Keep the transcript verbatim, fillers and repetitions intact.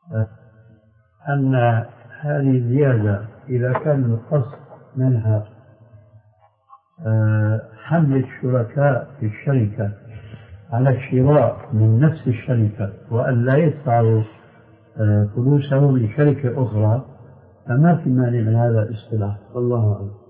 أن هذه الزيادة إذا كان القصد منها حمل الشركاء في الشركة على الشراء من نفس الشركة وأن لا يدفعوا فلوسهم لشركة أخرى، فما في مانع من هذا الاصطلاح، والله أعلم.